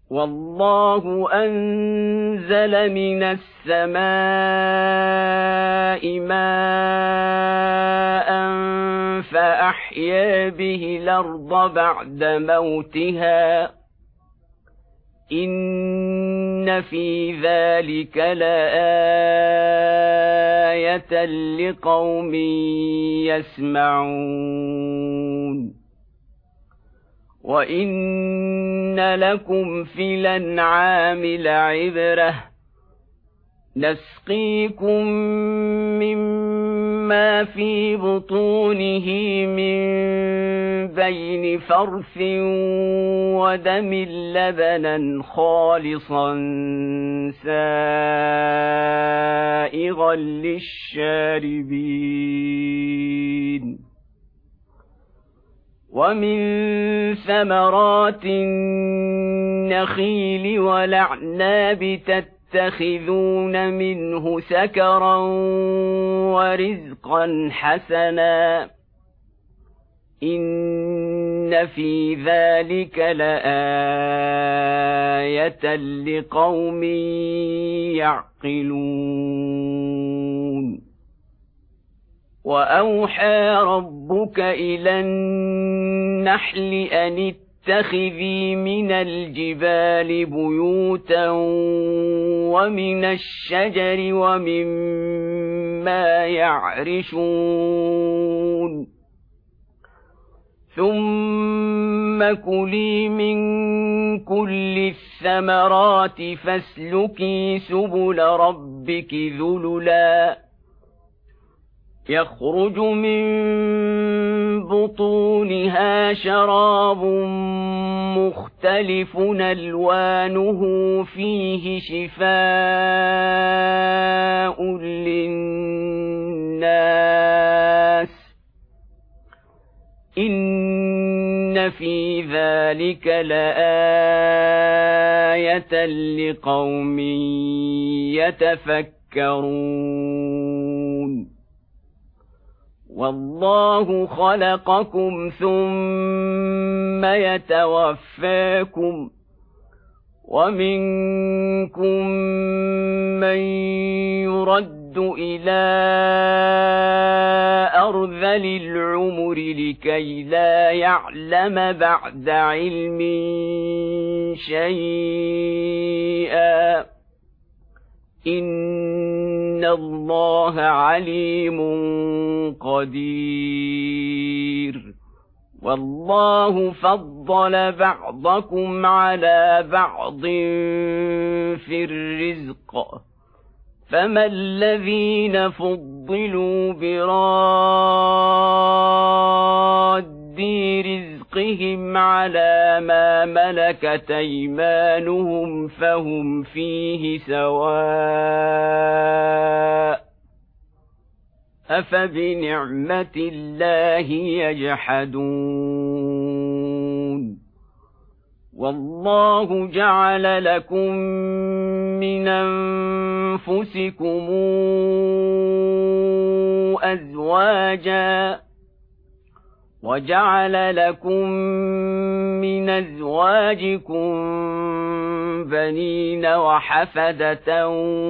والله أنزل من السماء ماء فأحيا به الأرض بعد موتها إن في ذلك لآية لقوم يسمعون وإن لكم في الأنعام لعبرة نسقيكم مما في بطونه من بين فرث ودم لبنا خالصا سائغا للشاربين ومن ثمرات النخيل والأعناب تتخذون منه سكرا ورزقا حسنا إن في ذلك لآية لقوم يعقلون وأوحى ربك إلى النحل أن اتخذي من الجبال بيوتا ومن الشجر ومما يعرشون ثم كلي من كل الثمرات فاسلكي سبل ربك ذللا يخرج من بطونها شراب مختلف ألوانه فيه شفاء للناس إن في ذلك لآية لقوم يتفكرون والله خلقكم ثم يتوفاكم ومنكم من يرد إلى أرذل العمر لكي لا يعلم بعد علم شيئا إن الله عليم قدير والله فضل بعضكم على بعض في الرزق فما الذين فضلوا براد رزقهم على ما ملكت أيمانهم فهم فيه سواء أفبنعمة الله يجحدون والله جعل لكم من أنفسكم أزواجا وجعل لكم من أزواجكم بنين وحفدة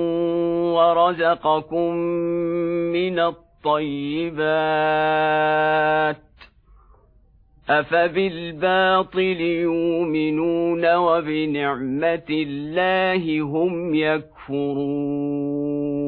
ورزقكم من الطيبات أفبالباطل يؤمنون وبنعمة الله هم يكفرون